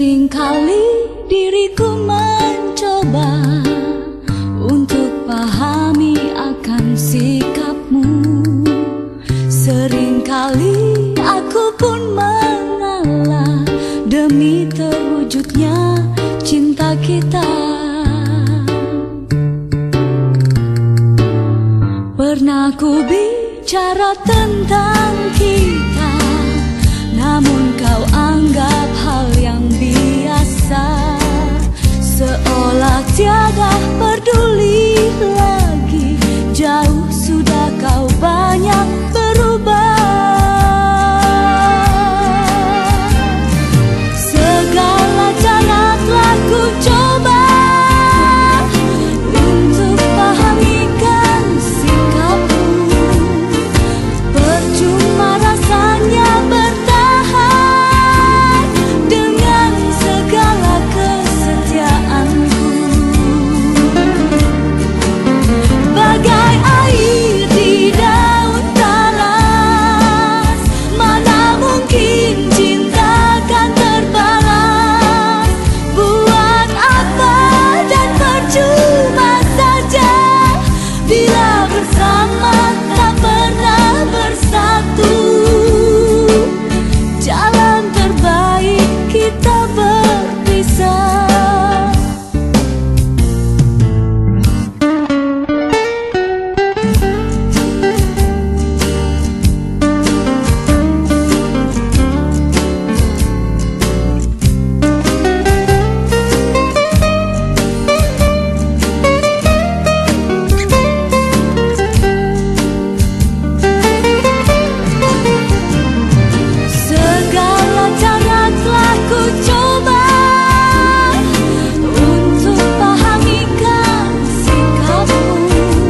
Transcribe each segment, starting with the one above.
Seringkali diriku mencoba untuk pahami akan sikapmu. Seringkali aku pun mengalah demi terwujudnya cinta kita. Pernah ku bicara tentang kita, namun kau anggap hal yang biasa, seolah tiada peduli lagi. Jauh sudah kau banyak berubah. Segala cara telah ku coba untuk pahamikan sikapmu. Percuma rasanya bertahan dengan segala kesetiaanku. Bagai air di daun talas, mana mungkin cinta kan terbalas. Buat apa dan percuma saja bila bersama tak pernah bersatu. Jalan terbaik kita berpisah. Segala cara telah ku coba untuk pahamikan sikapmu.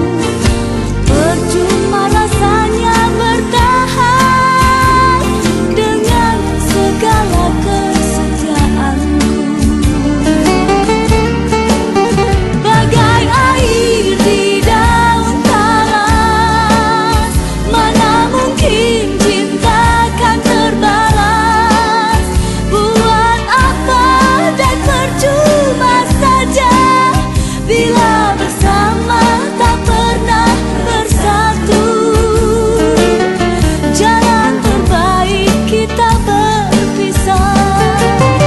Percuma rasanya bertahan dengan segala kesetiaanku. Bagai air di daun talas, mana mungkin cinta kan terbalas. Buat apa dan percuma saja bila bersama tak pernah bersatu. Jalan terbaik kita berpisah.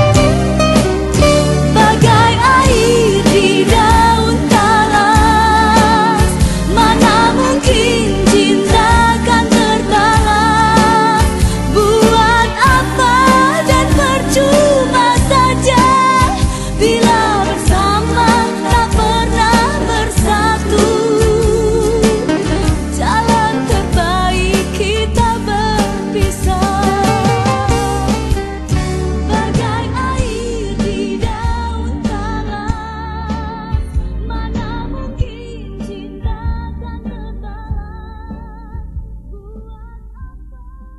Bagai air di daun talas, mana mungkin cinta kan terbalas. Buat apa dan percuma saja bila bersama tak pernah bersatu. Jalan terbaik kita berpisah. Bagai air di daun talas, mana mungkin cinta kan terbalas. Buat apa?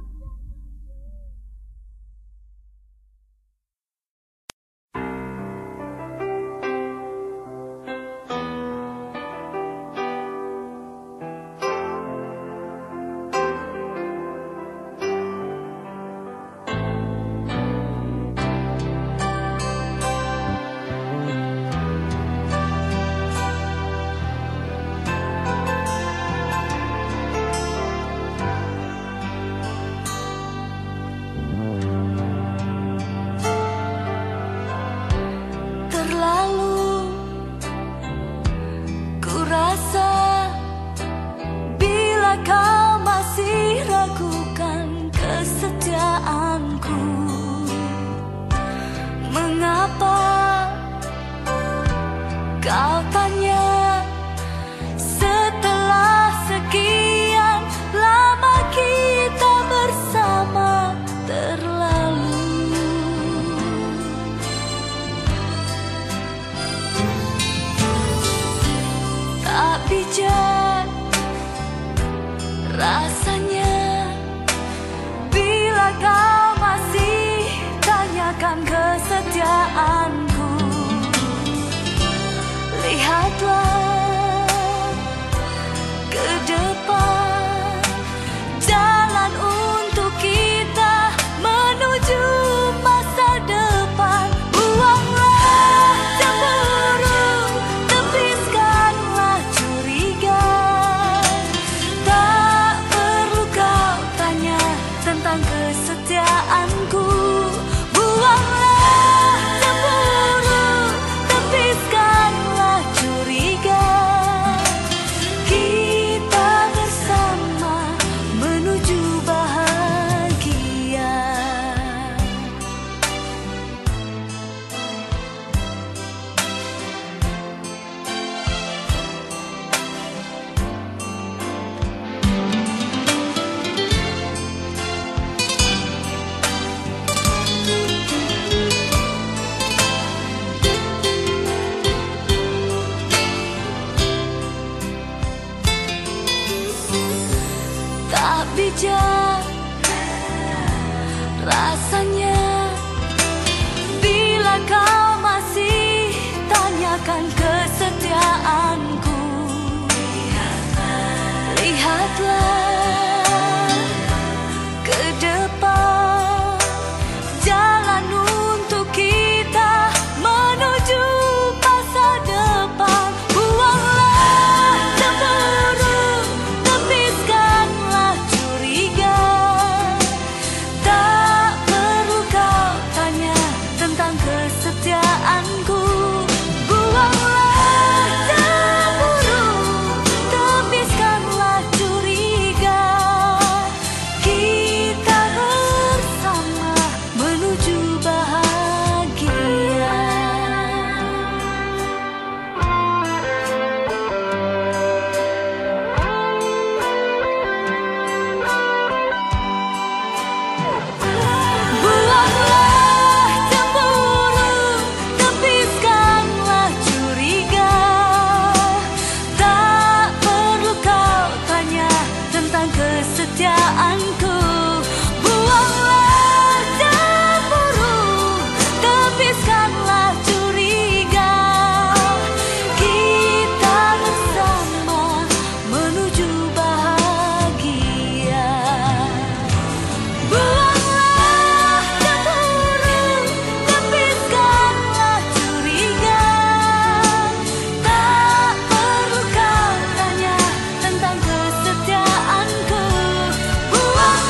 Terlalu ku rasa bila kau masih ragukan kesetiaanku. Mengapa kau tanya setelah sekian lama kita bersama terlalu. Tak bijak rasanya bila kau masih tanyakan kesetiaanku. Lihatlah ke depan, jalan untuk kita menuju masa depan. tak bijak rasanya bila kau masih tanyakan kesetiaanku. Lihatlah ke depan, jalan untuk kita menuju masa depan. Buanglah cemburu, tepiskanlah curiga. Tak perlu kau tanya tentang kesetiaanku. Buanglah cemburu, tepiskanlah curiga. Kita bersama menuju bahagia. Buanglah cemburu, tepiskanlah curiga. Tak perlu kau tanya tentang kesetiaanku. Buanglah cemburu, tepiskanlah curiga. Kita bersama menuju bahagia. Buanglah cemburu, tepiskanlah curiga. Tak perlu kau tanya tentang kesetiaanku. Buanglah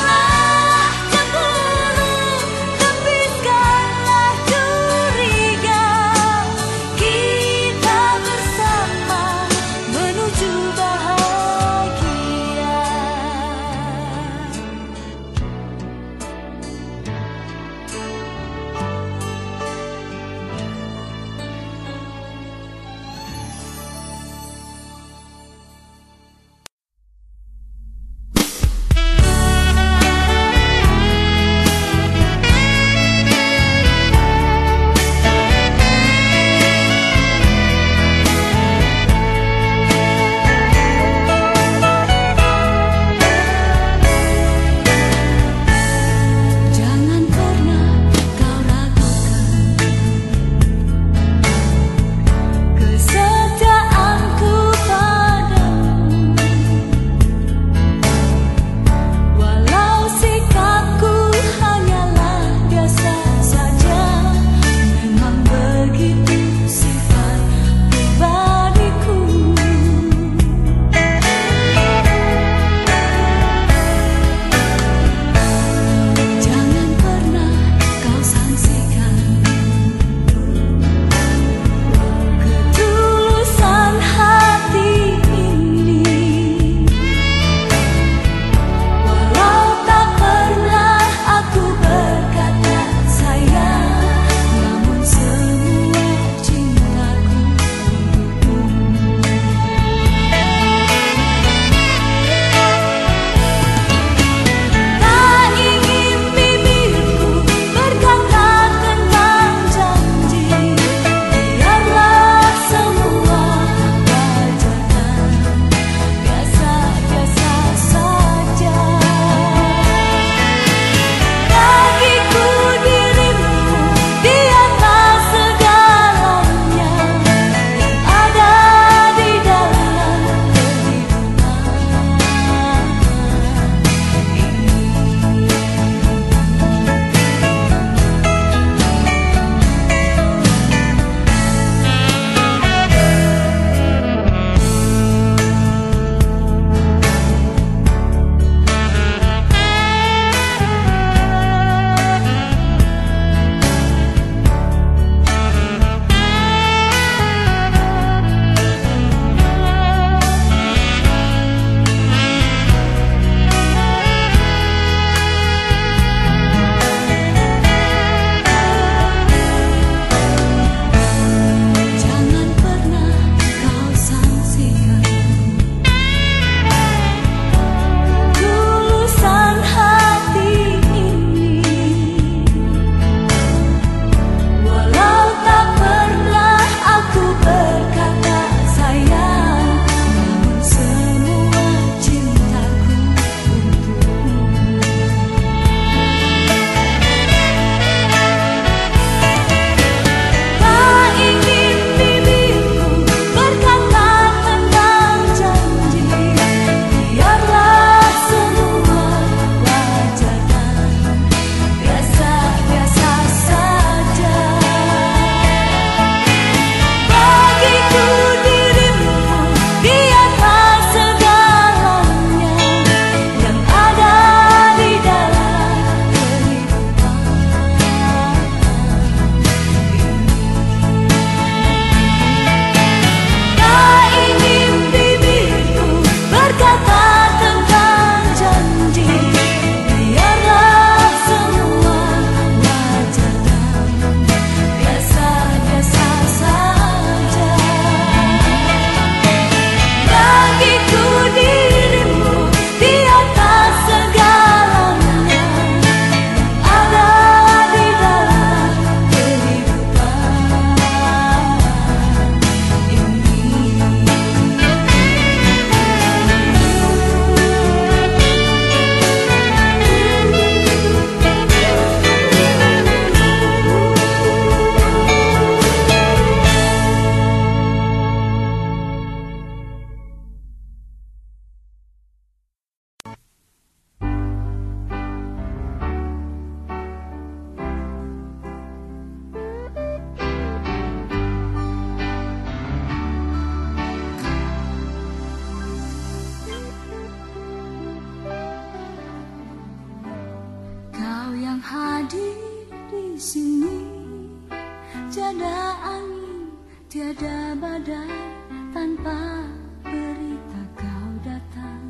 sini. Tiada angin, tiada badai, tanpa berita kau datang.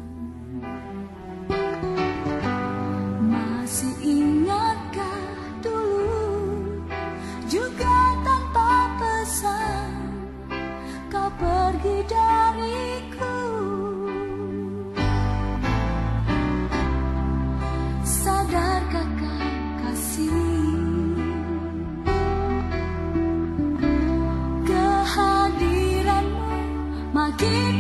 Masih ingatkah dulu, juga tanpa pesan, kau pergi dariku. Sadarkah kau kasih, kehadiranmu makin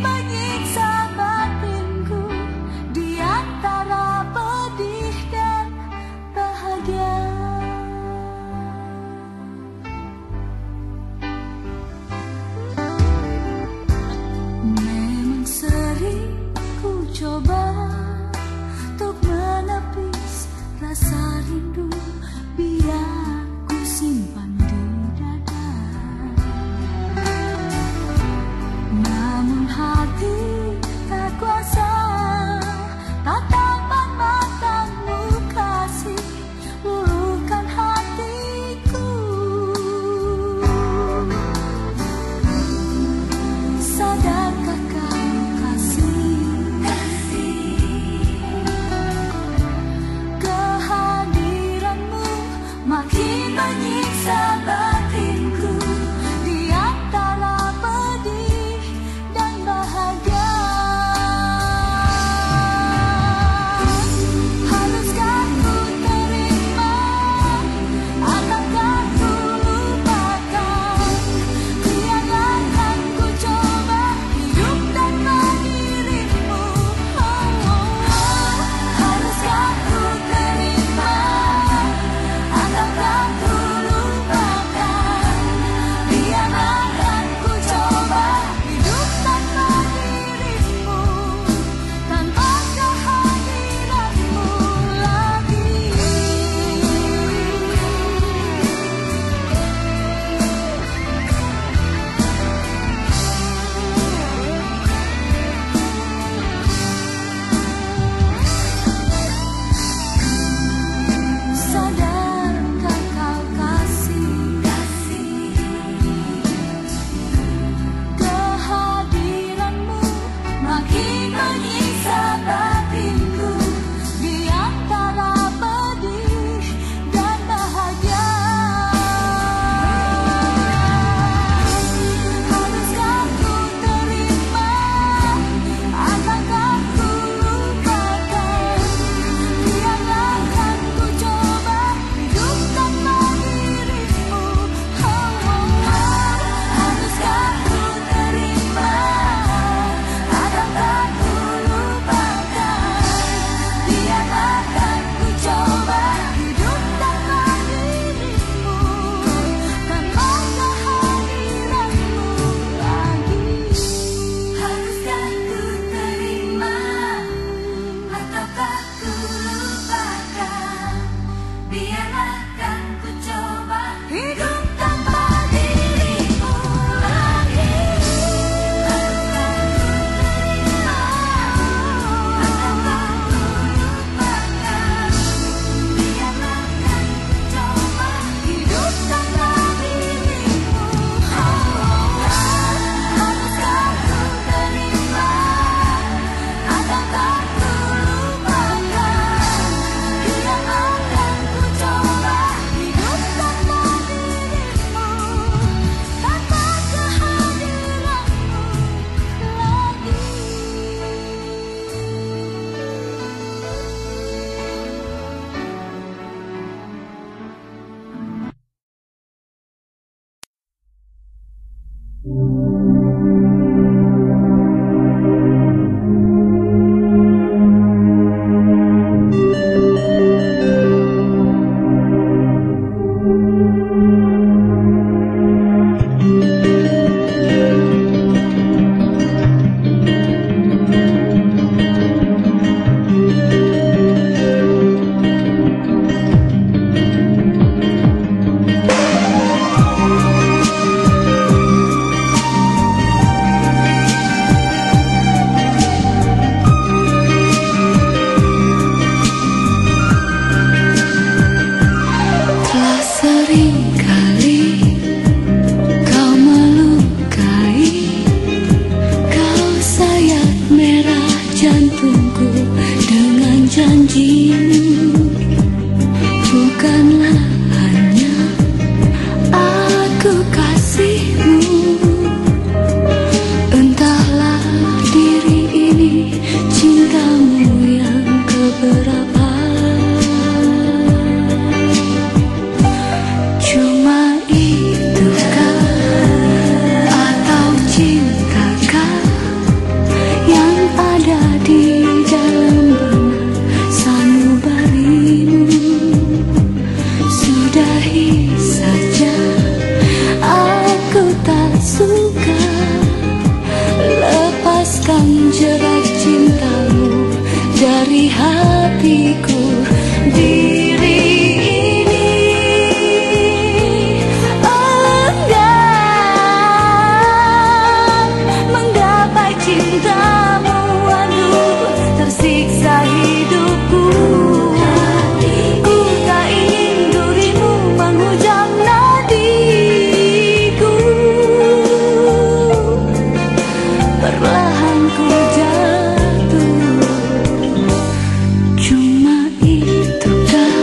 janjimu bukanlah hanya aku kasihmu. Entahlah diri ini cintamu yang keberapa. Cuma itukah atau cintakah yang ada di dalam benak sanubarimu? Sudahi saja, aku tak suka. Lepaskan jerat cintamu dari hatiku. Diri ini enggan menggapai cintamu. Aduh, tersiksa hidupku. Ku tak ingin dirimu menghujam nadiku. Perlahan ku jatuh. Cuma itukah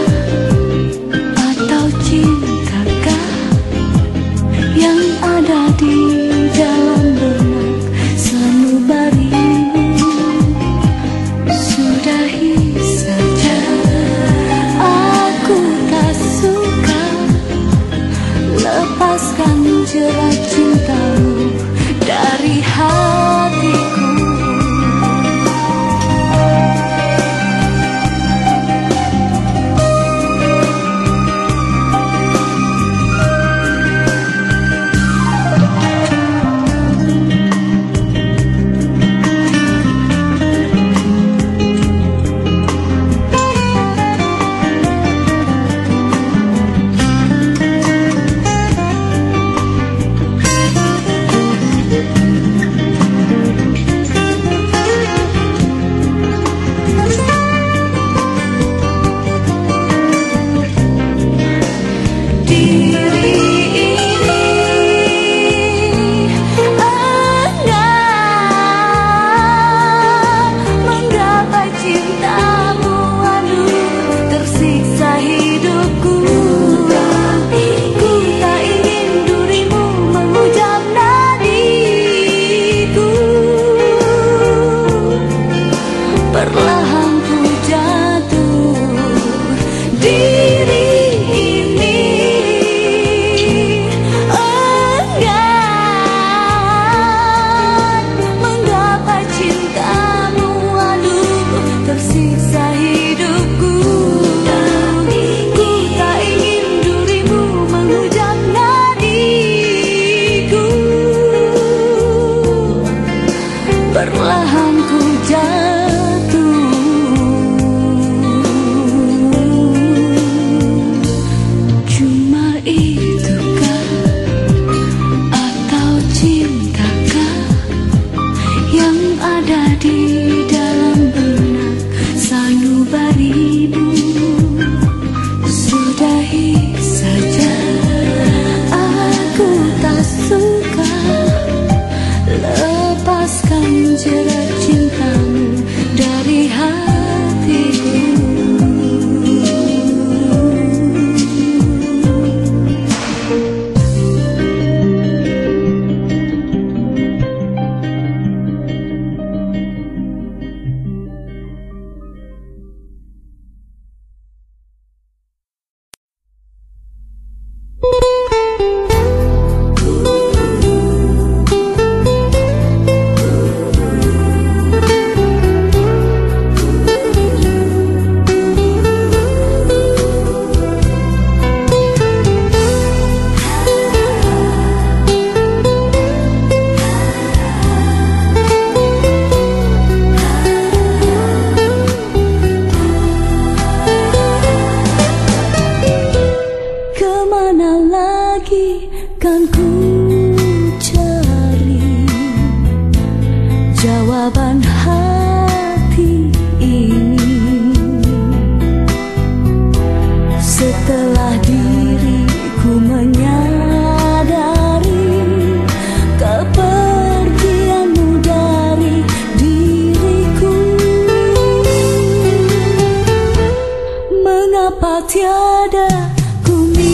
tiada ku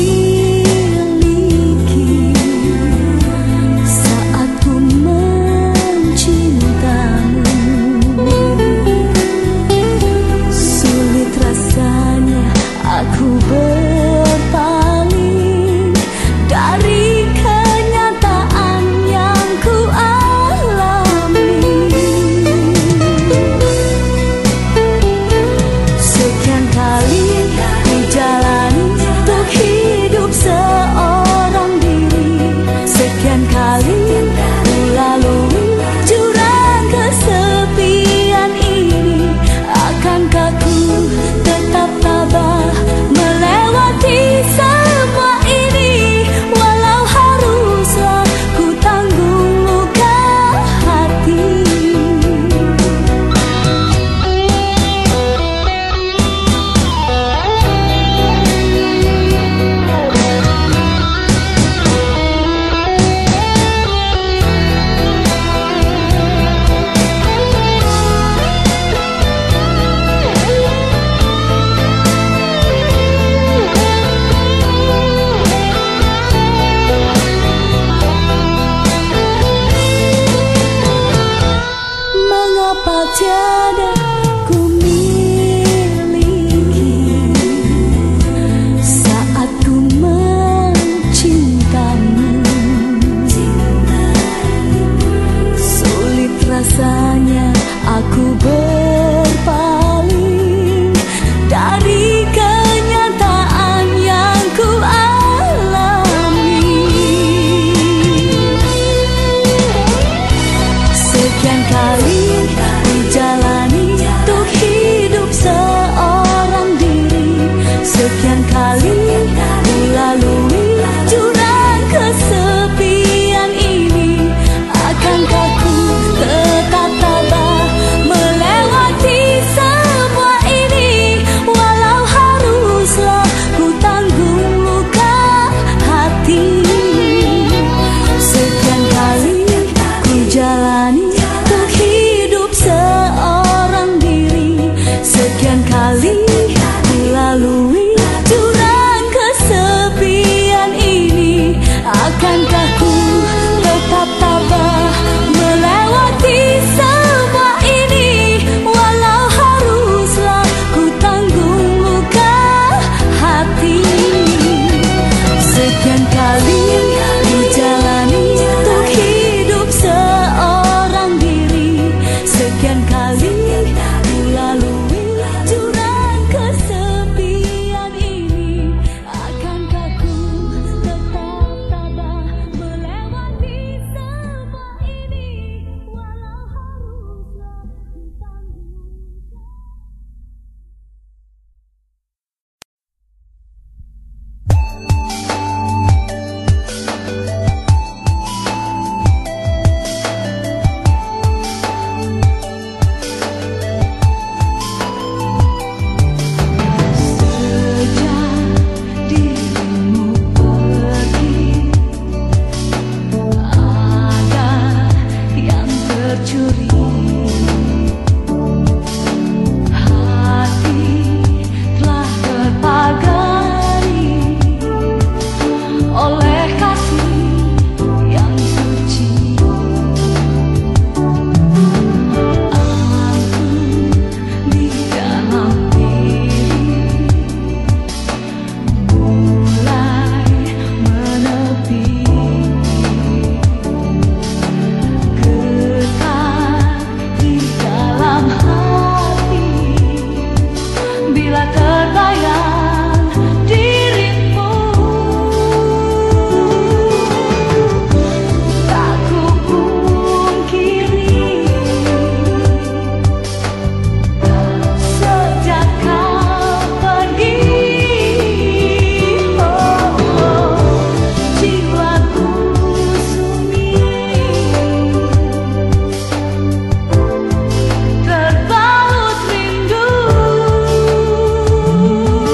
miliki saat ku mencintamu. Sulit rasanya aku berpaling dari kenyataan yang ku alami. Sekian kali ku jalani untuk hidup seorang diri. Sekian kali ku lalui jurang kesepian ini. Akankah ku tetap tabah melewati semua ini, walau haruslah ku tanggung luka hati. Mengapa tiada ku miliki saat ku mencintamu. Sulit rasanya aku berpaling dari kenyataan yang ku alami. Sekian kali ku jalani untuk hidup seorang diri. Sekian kali ku lalui jurang kesepian ini. Akankah ku tetap tabah melewati semua ini, walau haruslah ku tanggung luka hati. Sekian kali ku jalani untuk hidup seorang diri. Sekian kali ku lalui jurang kesepian ini. Akankah ku tetap tabah melewati semua ini, walau haruslah ku tanggung luka hati. Sekian kali ku jalani untuk hidup seorang diri. Sekian kali ku lalui jurang kesepian ini. Akankah ku tetap tabah melewati semua ini, walau haruslah ku tanggung. Sejak dirimu pergi, ada yang tercuri. Hati telah terpagari oleh kasih yang suci. Aku di dalam diri mulai menepi. Getar di dalam hati bila terbayang dirimu. Tak ku pungkiri, sejak kau pergi, jiwaku sunyi, terbalut rindu.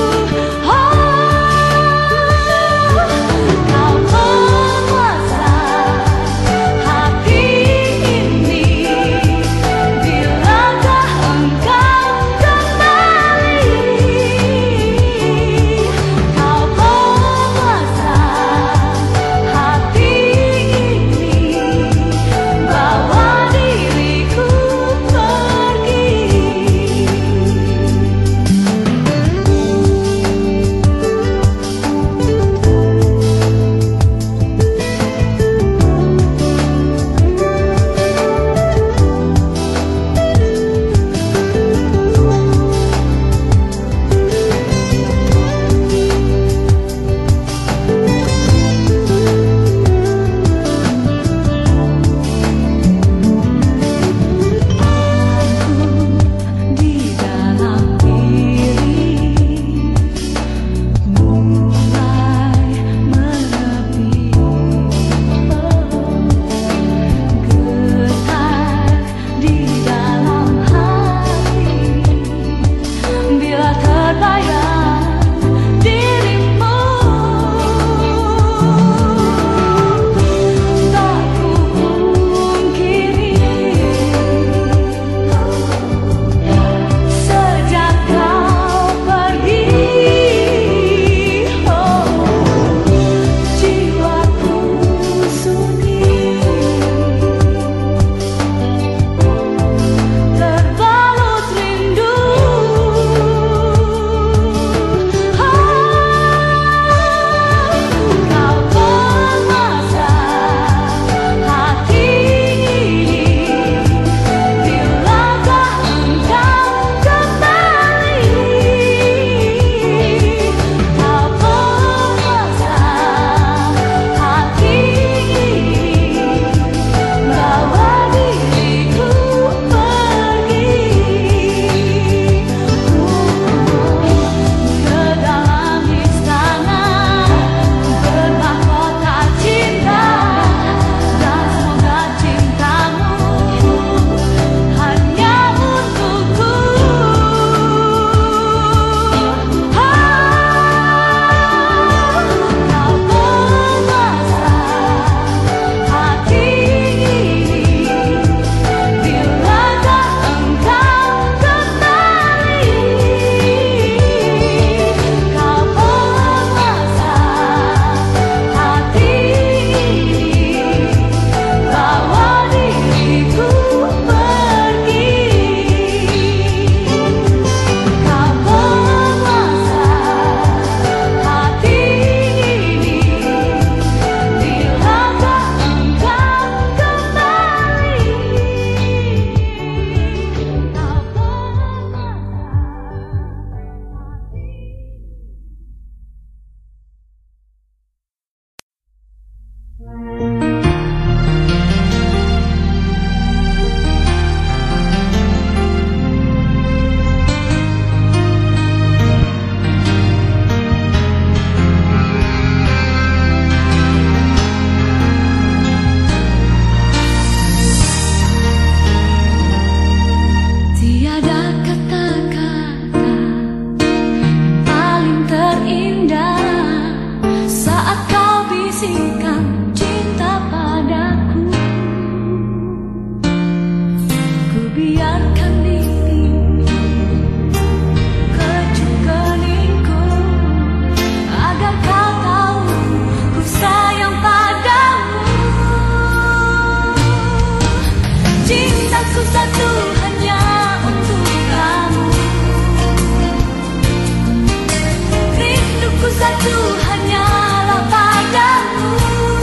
Satu hanyalah padamu.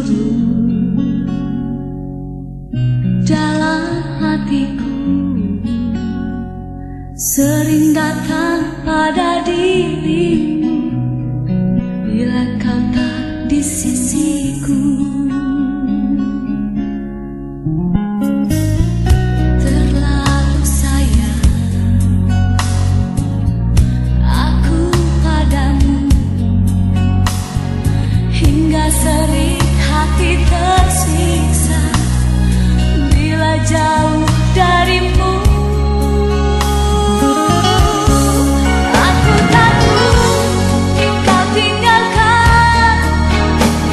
turun dalam hatiku, sering datang pada dirimu bila kau tak di sisiku. Terlalu sayang aku padamu, hingga sering hati tersiksa bila jauh darimu. Aku takut kau tinggalkan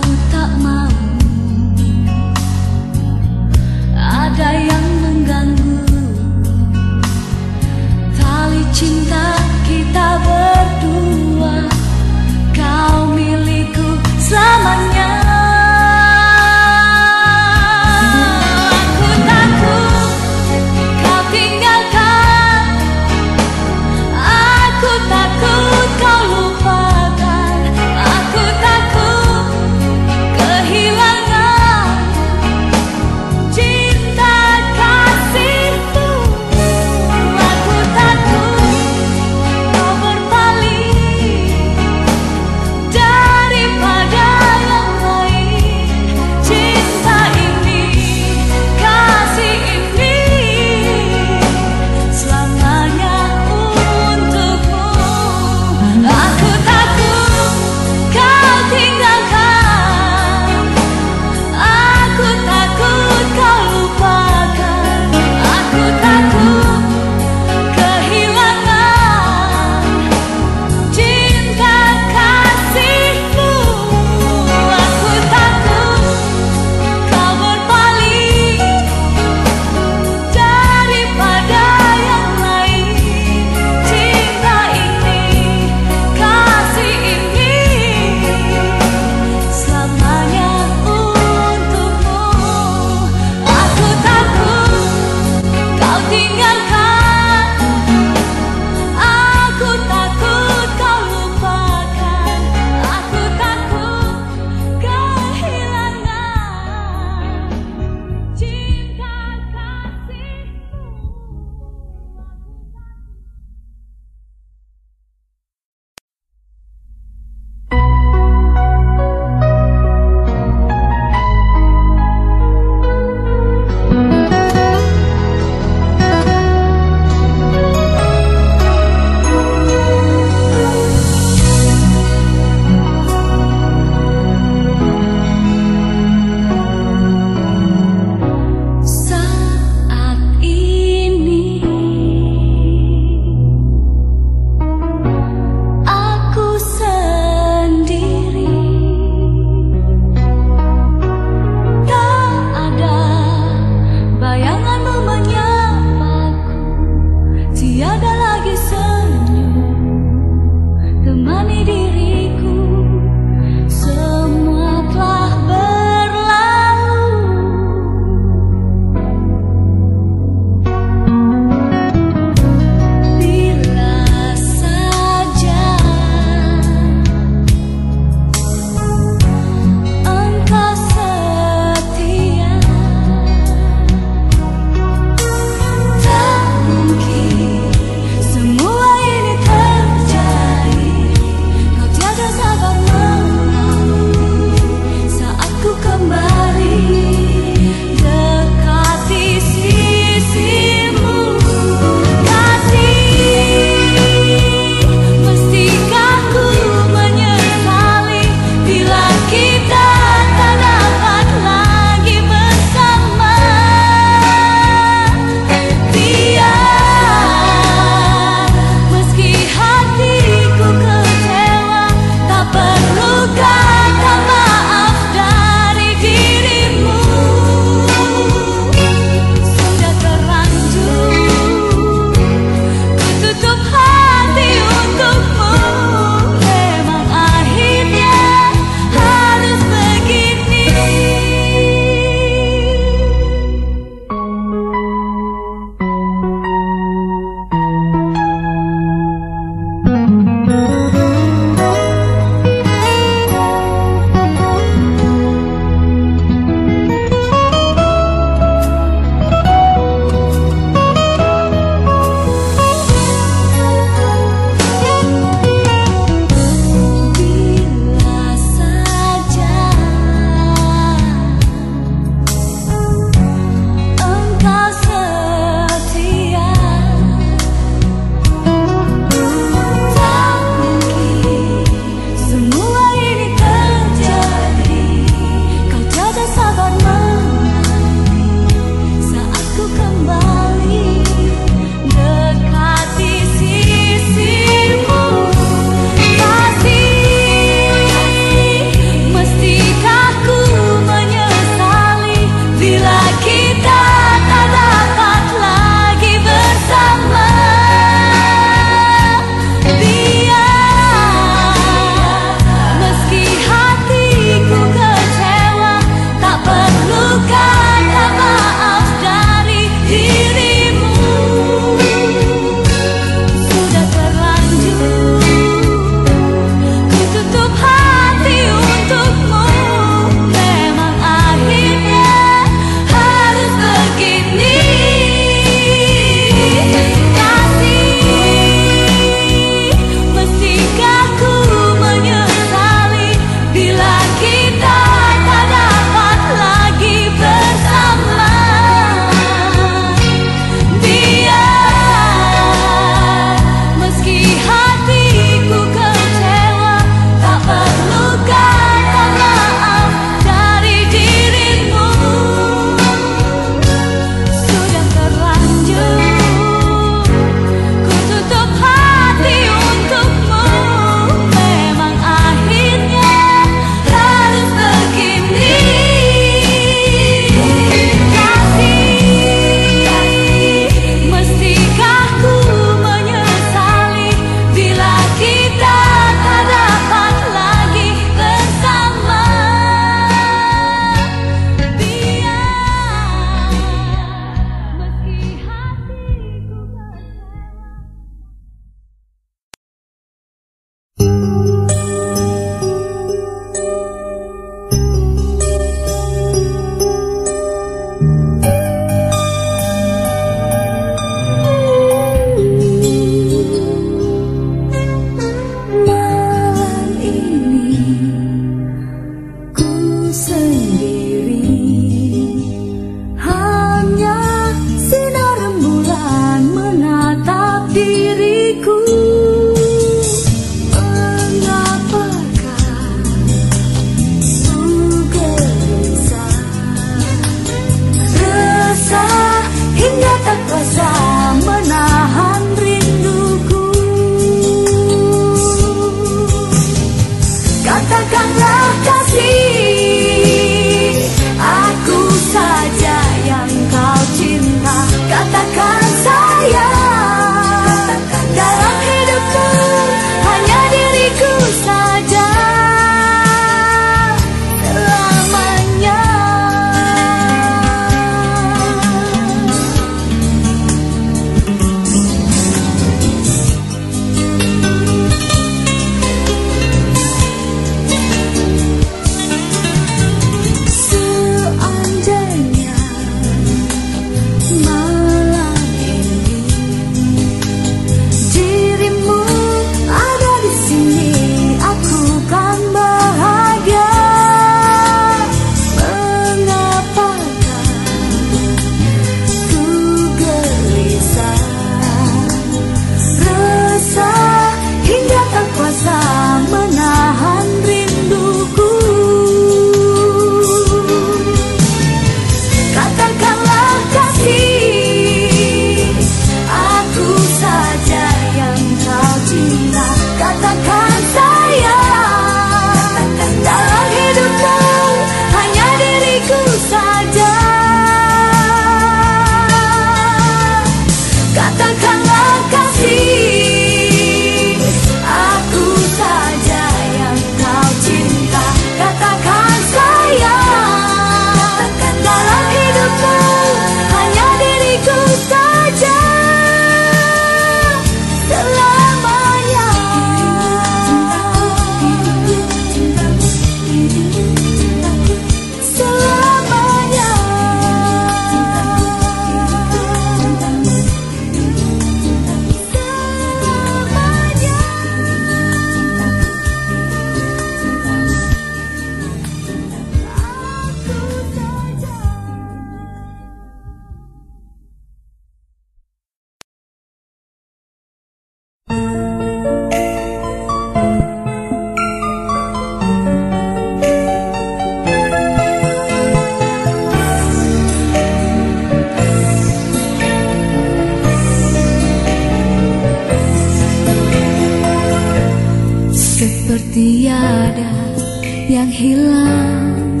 yang hilang,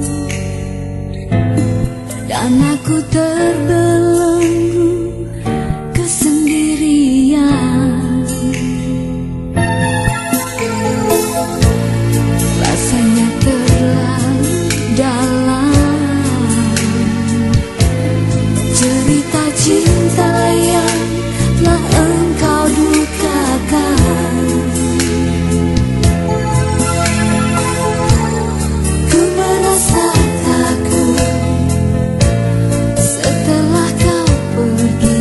dan aku terbelenggu kesendirian. Rasanya terlalu dalam, cerita cinta yang telah engkau dukakan. Ku merasa takut setelah kau pergi,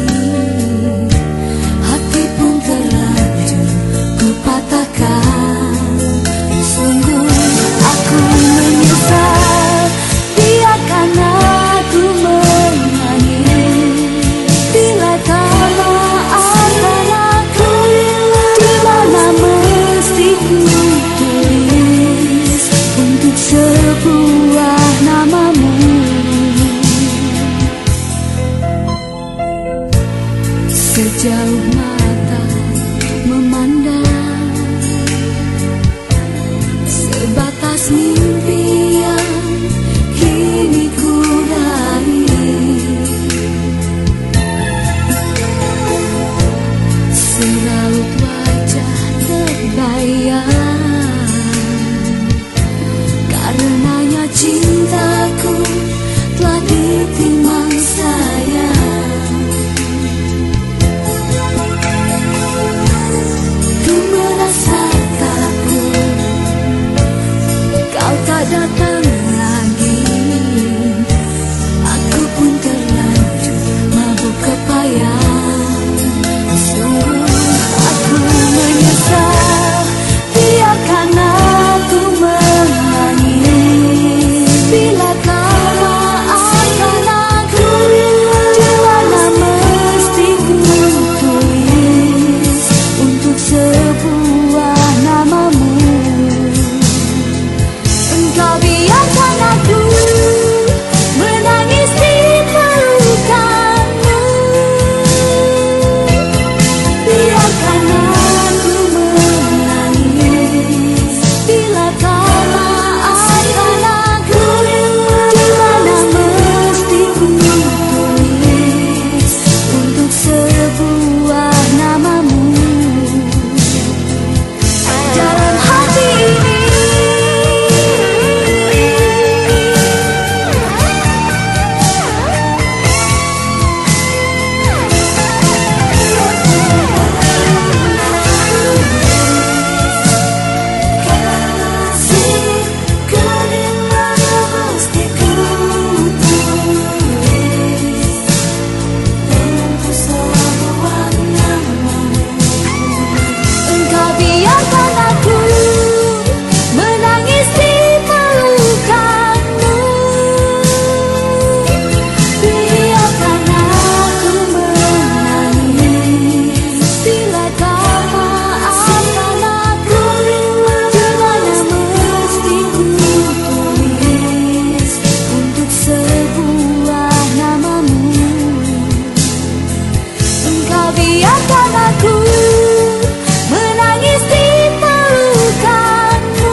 hati pun terlanjur ku patahkan. Sungguh aku menyesal, biarkan aku menangis. Bila kau maafkan aku, di mana mesti ku tulis untuk sebuah namamu. Sejauh mata memandang, sebatas mimpi yang kini ku raih. Seraut wajah terbayang, karenanya cintaku telah ditimbang sayang. Ku merasa takut kau tak datang lagi, aku pun terlanjur mabuk kepayang. Sungguh aku menyesal, biarkan aku menangis. Bila kau maafkan aku, di mana mesti ku tulis untuk sebuah namamu. Engkau biarkan aku menangis di pelukanmu. Biarkan aku menangis bila kau maafkan aku, di mana mesti ku tulis untuk sebuah namamu. Dalam hati ini engkau biarkan aku menangis di pelukanmu. Biarkan aku menangis bila kau maafkan aku, di mana mesti ku tulis untuk sebuah namamu. Engkau biarkan aku menangis di pelukanmu.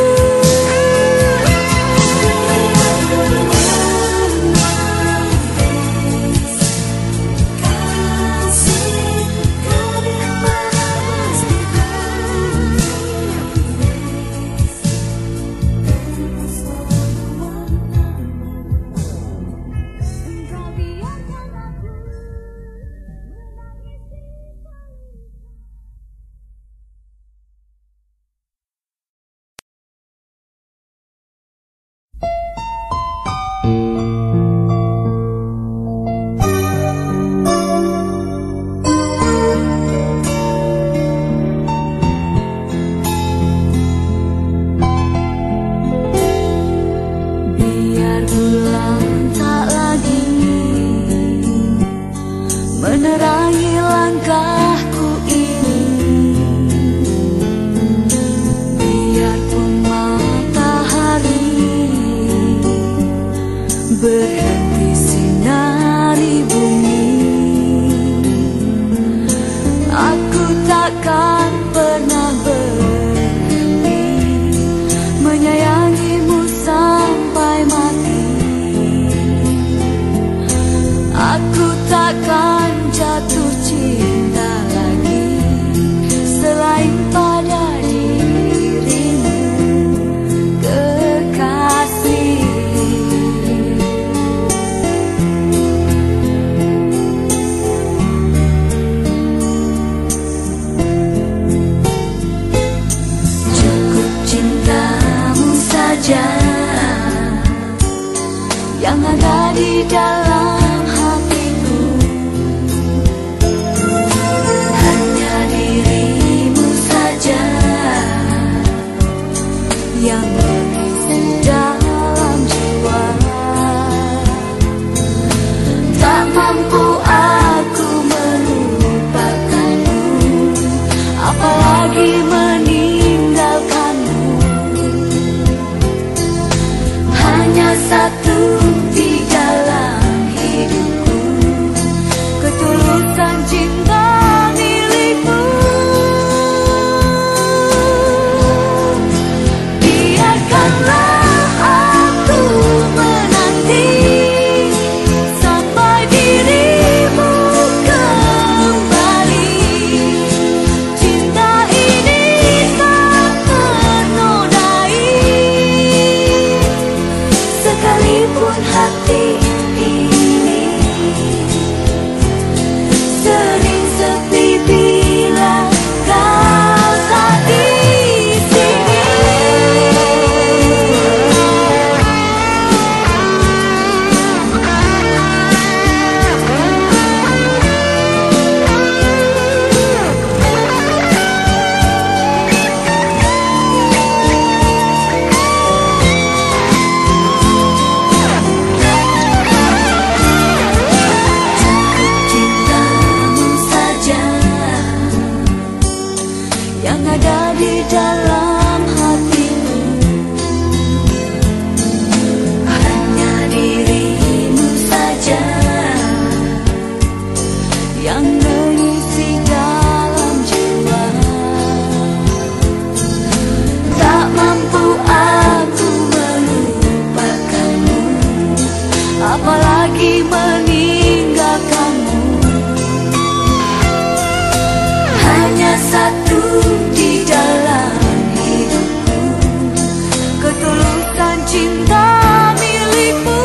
Engkau biarkan aku biar bulan tak lagi menerangi langkahku ini. Biarpun matahari berhenti sinari bumi, aku takkan pernah berhenti menyayangimu. Aku takkan jatuh cinta lagi selain pada dirimu, kekasih. Cukup cintamu saja yang ada di dalam hatiku, hanya dirimu saja yang mengisi dalam jiwa. Tak mampu aku melupakanmu, apalagi meninggalkanmu. Hanya satu di dalam hidupku, ketulusan cinta milikmu. Biarkanlah aku menanti sampai dirimu kembali. Cinta ini tak ternodai, sekalipun hati ini sering sepi bila kau tak di sini. Yang ada di dalam hatimu, hanya dirimu saja yang mengisi dalam jiwa. Tak mampu aku melupakanmu, apalagi meninggalkanmu. Hanya satu di dalam hidupku, ketulusan cinta milikmu.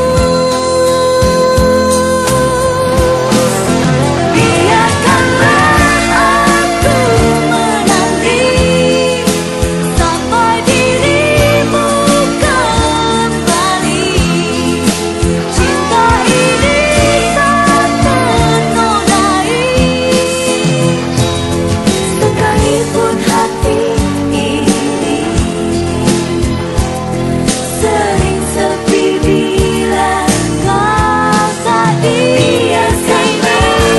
Biarkanlah aku menanti sampai dirimu kembali. Cinta ini tak ternodai, sekalipun hati ini sering sepi bila kau tak di sini.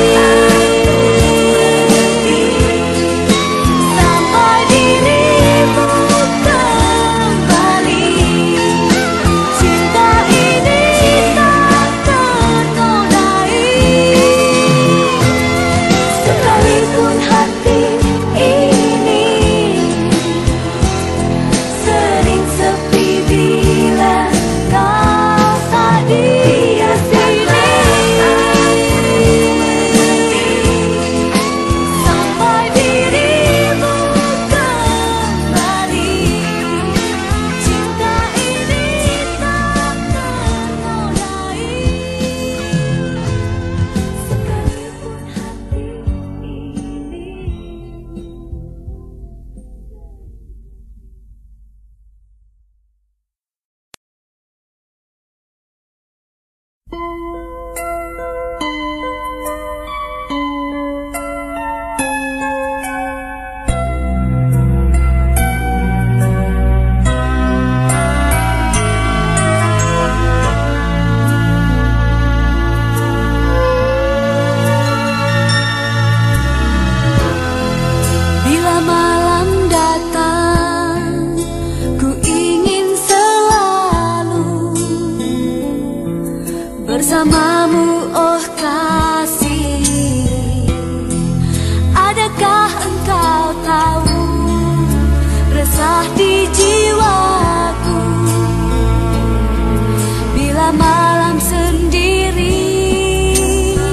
Sampai dirimu kembali. Cinta ini tak ternodai, sekalipun hati ini sering sepi bila kau tak di sini. Sampai dirimu kembali. Cinta ini tak ternodai, sekalipun hati ini. Bila malam datang, ku ingin selalu bersamamu, oh kasih. Adakah engkau tahu resah di jiwaku bila malam sendiri?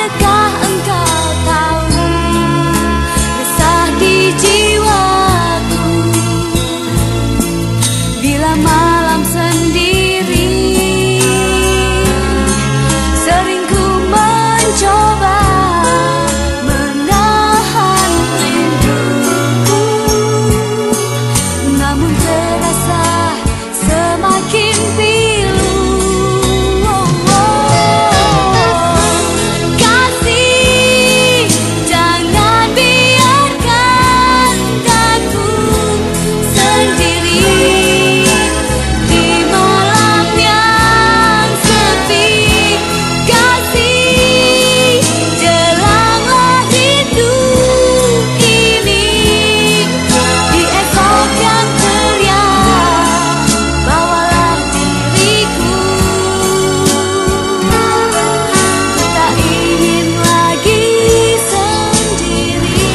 Adakah engkau tahu resah di jiwaku bila malam sendiri sering ku mencoba menahan rinduku, namun terasa semakin pilu. Kasih, jangan biarkan aku sendiri di malam yang sepi. Kasih, jelanglah rindu ini di esok yang ceria. Bawalah diriku, tak ingin lagi sendiri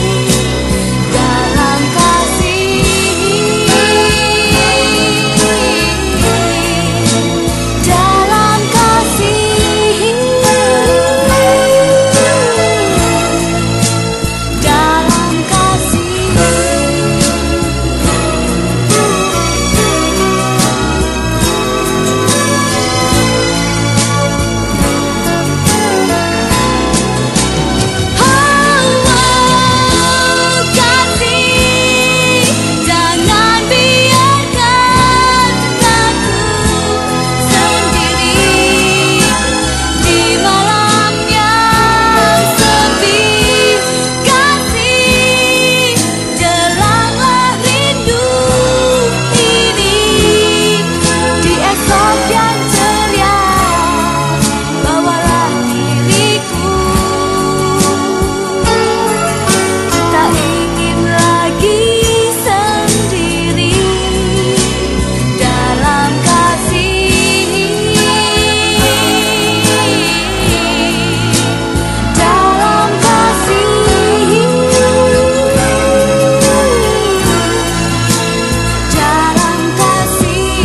dalam kasih, dalam kasih, dalam kasih, jangan biarkan aku sendiri di malam yang sepi. Kasih, jelanglah rindu ini di esok yang ceria. Bawalah diriku, tak ingin lagi sendiri dalam kasih, dalam kasih, dalam kasih.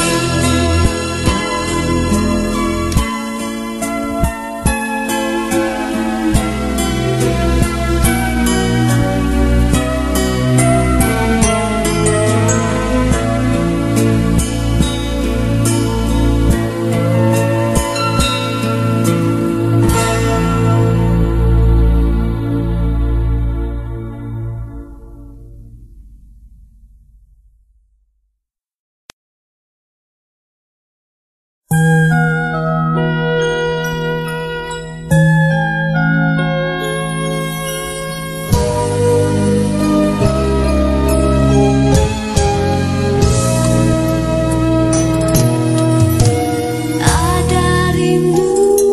Ada rindu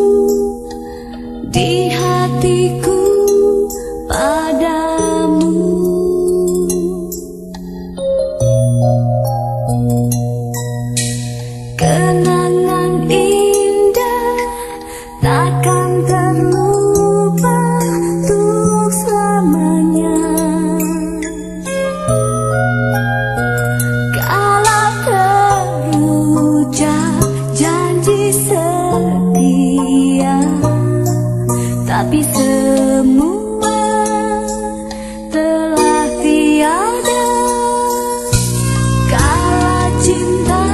di hatiku padamu, kenangan indah takkan terlupa untuk selamanya. Kalau terucap janji setia, tapi semua telah tiada. Kala cinta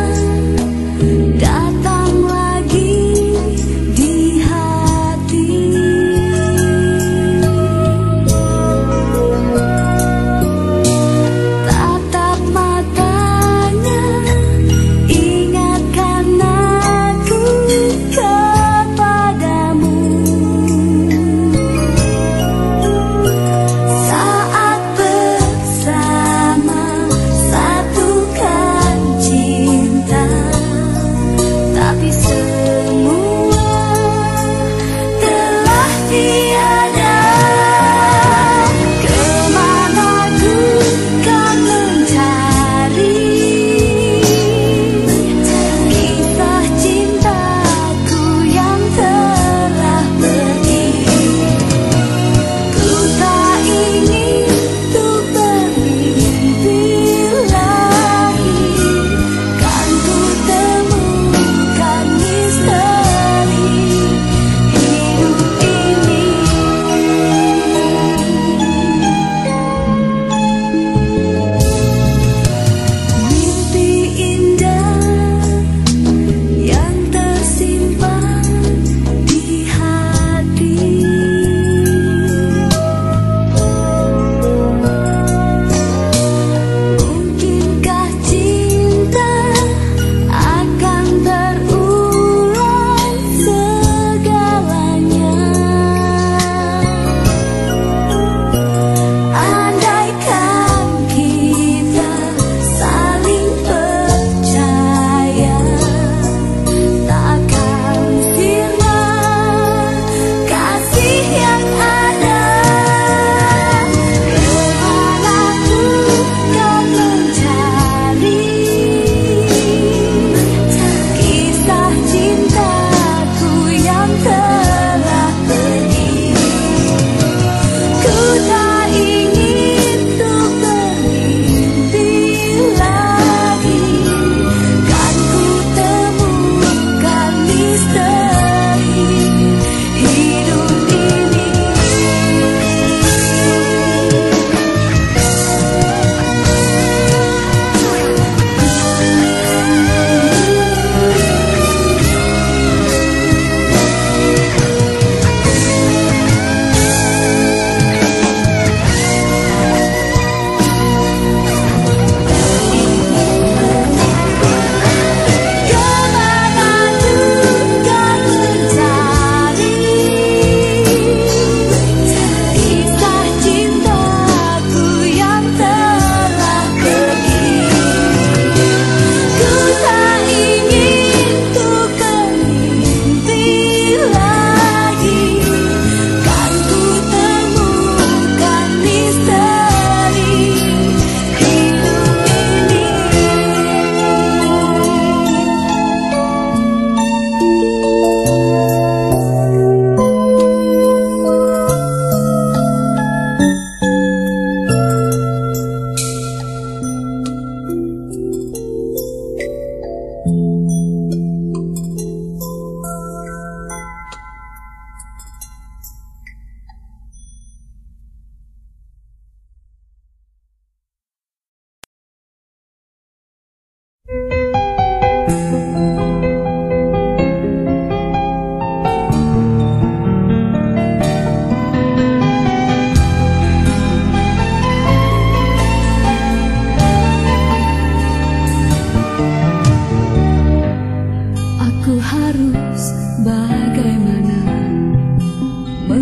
datang lagi di hati, tatap matanya, ingatkan aku kepadamu.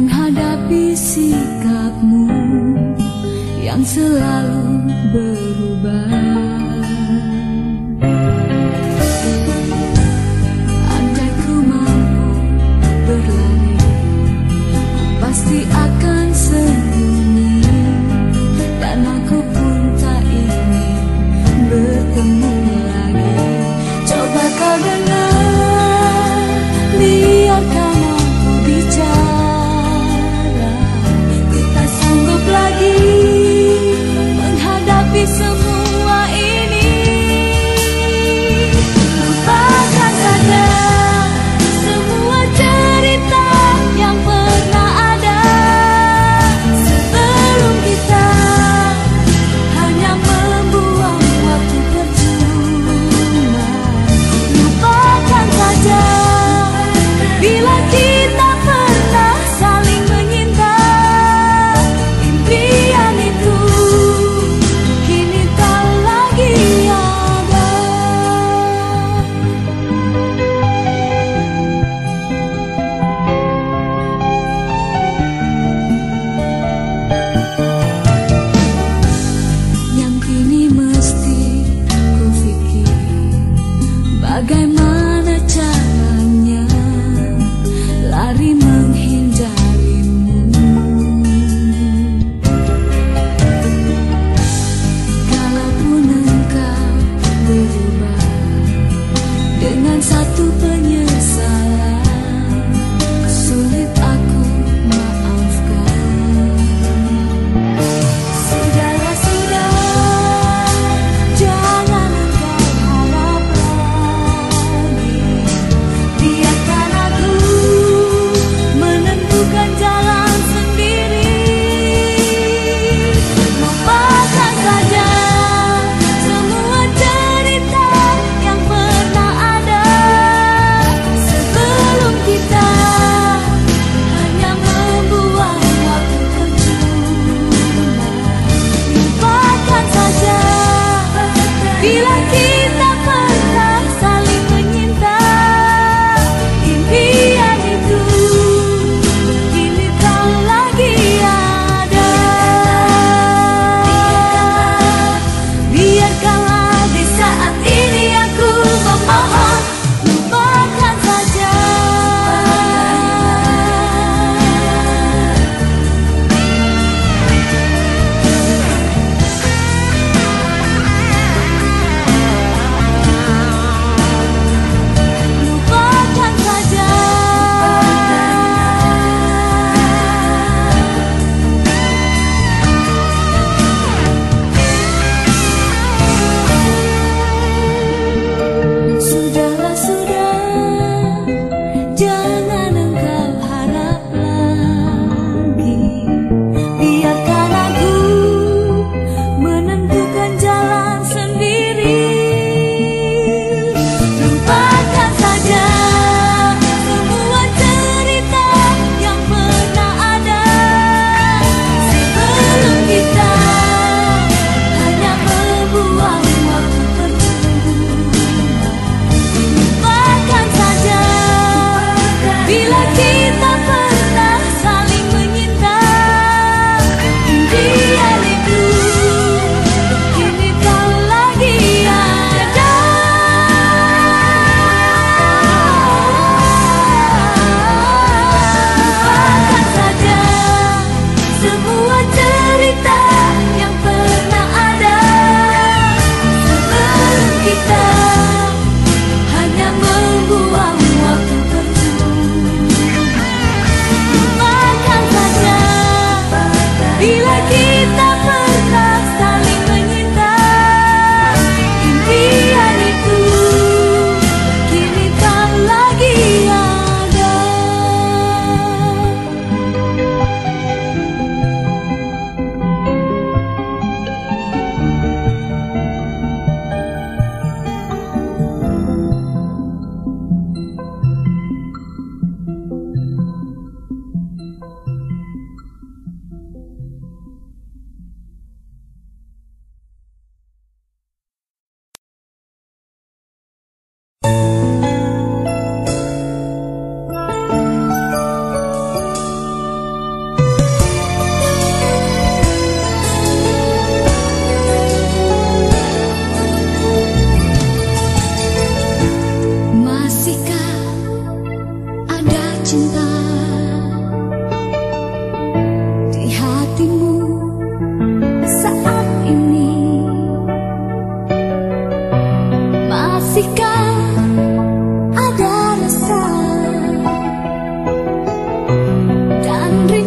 menghadapi sikapmu yang selalu berubah. Andai ku mampu berlari, ku pasti akan sembunyi, dan aku pun tak ingin bertemu lagi. Coba kau dengar, biarkan aku bicara. Ku tak sanggup lagi menghadapi semua ini. Lupakan saja semua cerita yang pernah ada.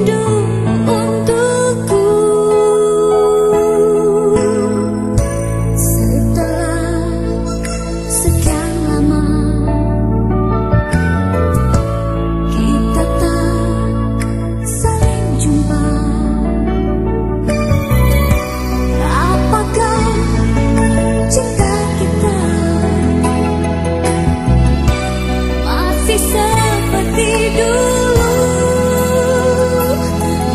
rindu untukku. Setelah sekian lama kita tak saling jumpa, apakah cinta kita masih seperti dulu?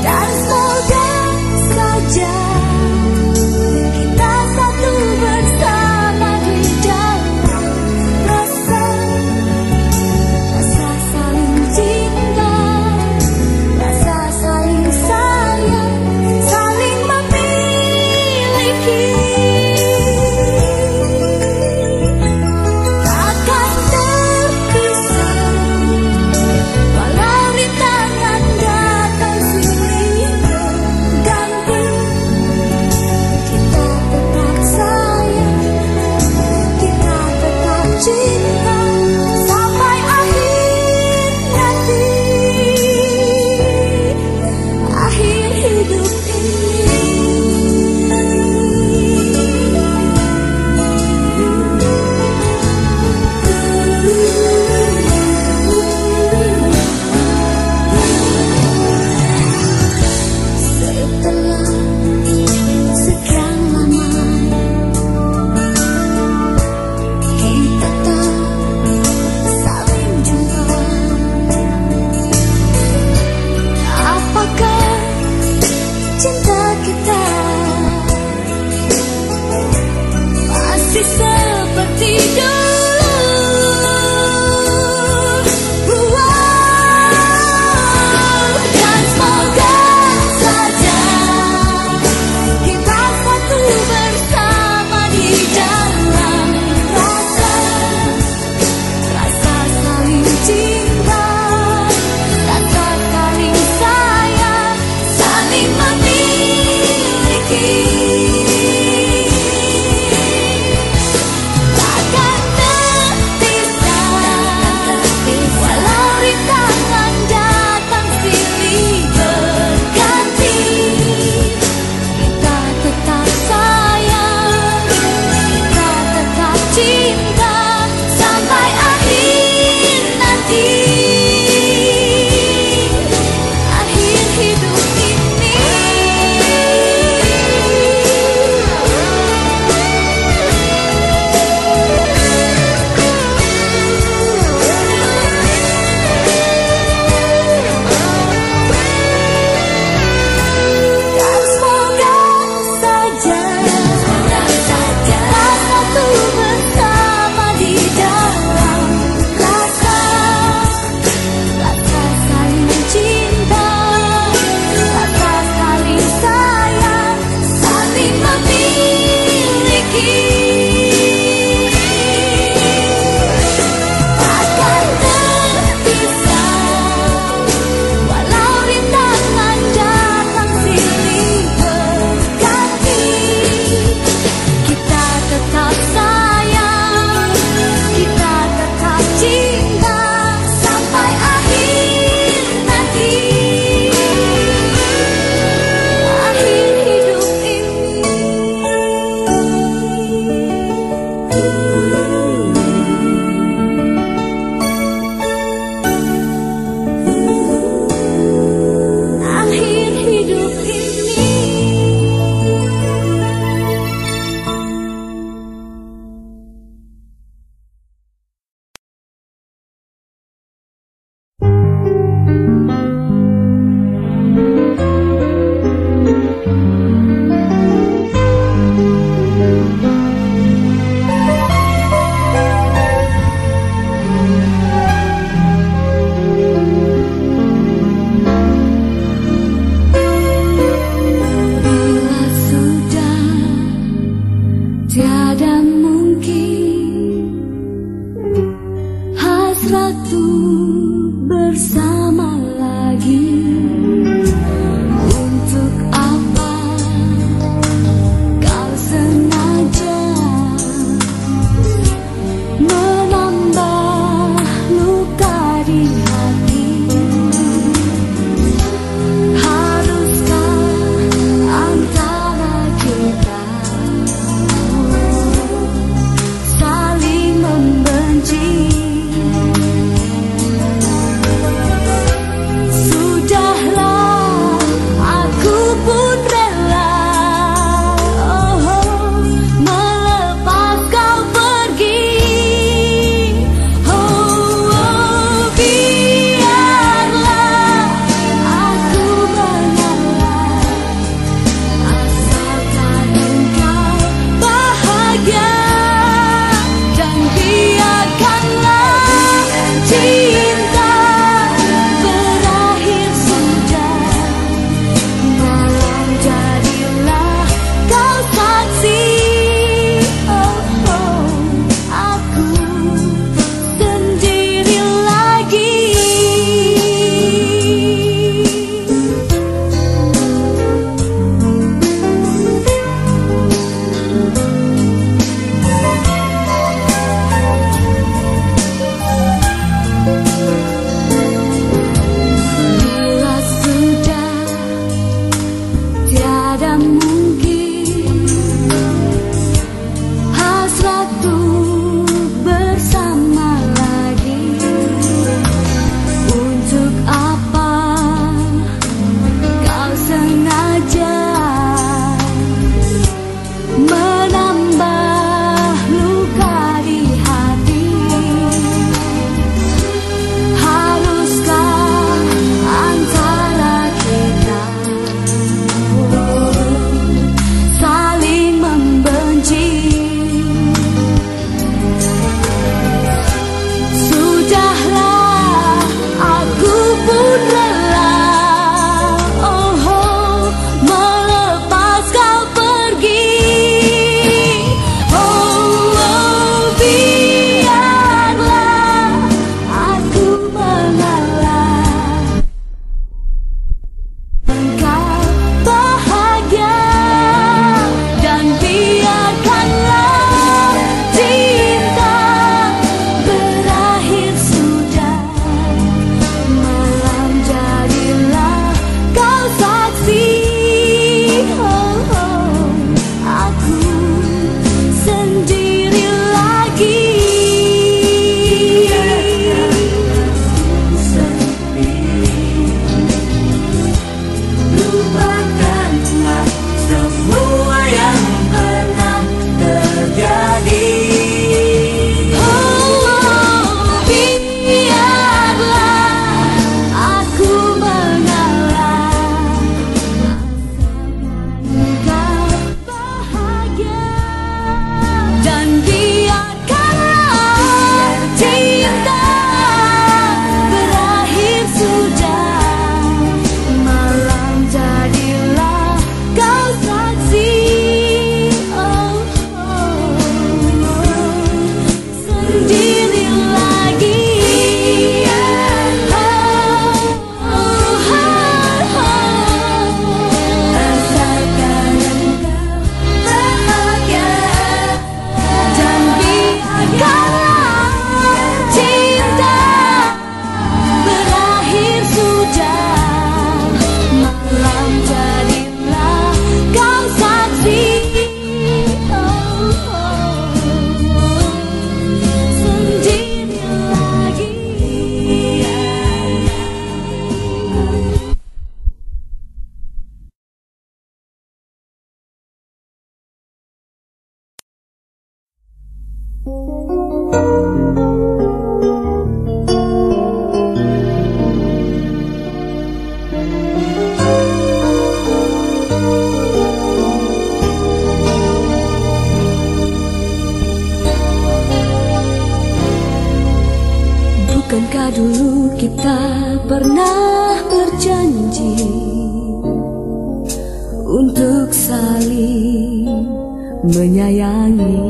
menyayangi.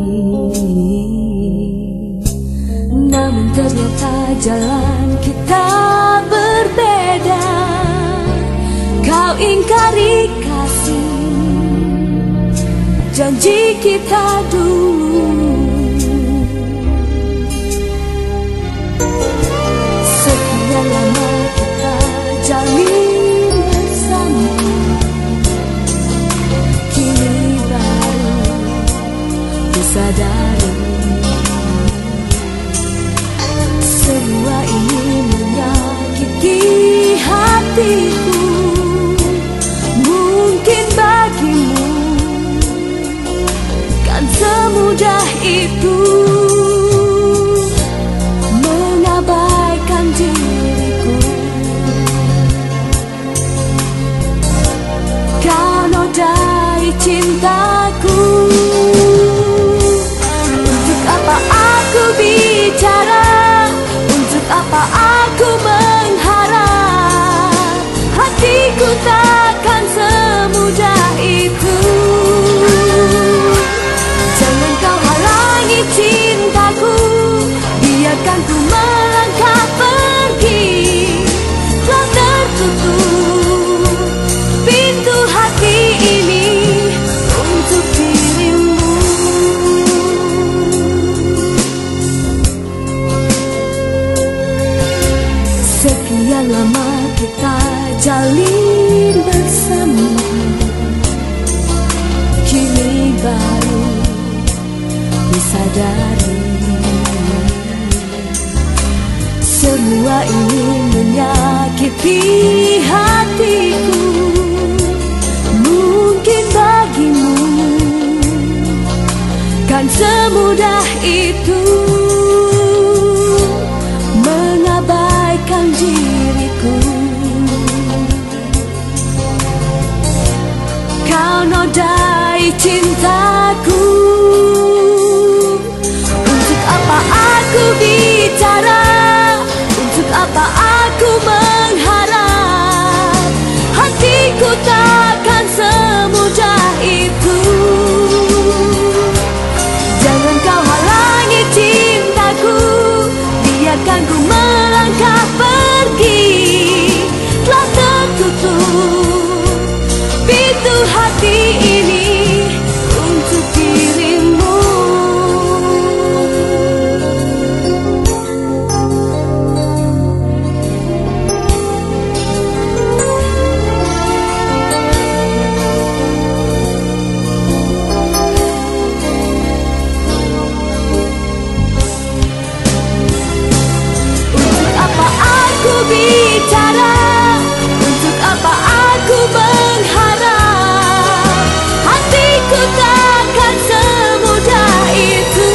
Namun ternyata jalan kita berbeda. Kau ingkari kasih janji kita dulu. Sekian lama kita jalin bersama, kini baru kusadari semua ini menyakiti hatiku. Mungkin bagimu kan semudah itu mengabaikan diriku. Kau nodai cintaku. Untuk apa aku bicara? Untuk apa aku mengharap? Hatiku takkan semudah itu. Jangan kau halangi cintaku, biarkan ku melangkah pergi. Telah tertutup pintu hati ini untuk dirimu. Sekian lama kita jalin bersama, kini baru kusadari semua ini menyakiti hatiku. Mungkin bagimu kan semudah itu mengabaikan diriku. Kau nodai cintaku. Untuk apa aku bicara? Untuk apa aku mengharap? Hatiku takkan semudah itu. Jangan kau halangi cintaku, biarkan ku melangkah pergi. Telah tertutup pintu hati ini untuk dirimu. Untuk apa aku bicara? Untuk apa aku mengharap? Hatiku takkan semudah itu.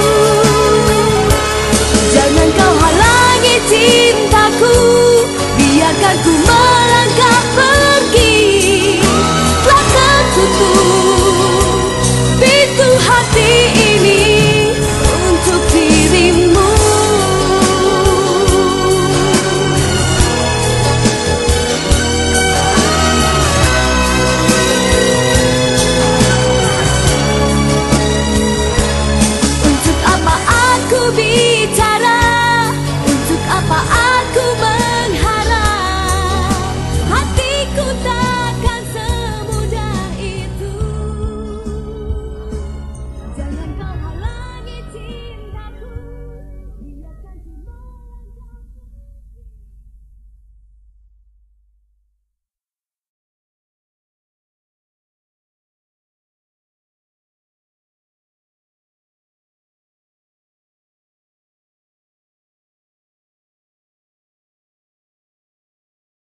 Jangan kau halangi cintaku, biarkan ku melangkah pergi. Telah tertutup pintu hati ini untuk dirimu. Untuk apa aku bicara? Untuk apa